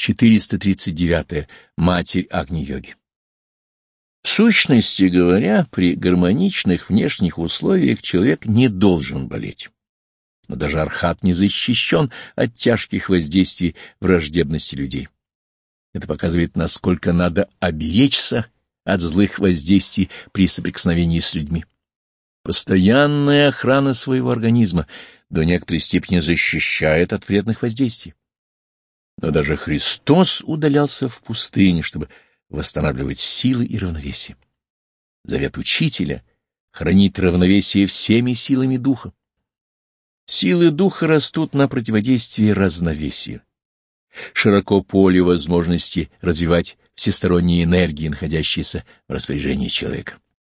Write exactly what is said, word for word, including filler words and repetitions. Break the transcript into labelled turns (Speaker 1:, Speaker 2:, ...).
Speaker 1: четыреста тридцать девятое. Матерь Агни-йоги. В сущности говоря, при гармоничных внешних условиях человек не должен болеть. Но даже архат не защищен от тяжких воздействий враждебности людей. Это показывает, насколько надо оберечься от злых воздействий при соприкосновении с людьми. Постоянная охрана своего организма до некоторой степени защищает от вредных воздействий. Но даже Христос удалялся в пустыне, чтобы восстанавливать силы и равновесие. Завет Учителя — хранить равновесие всеми силами духа. Силы духа растут на противодействии разновесию. Широко поле возможности развивать всесторонние энергии, находящиеся в распоряжении человека.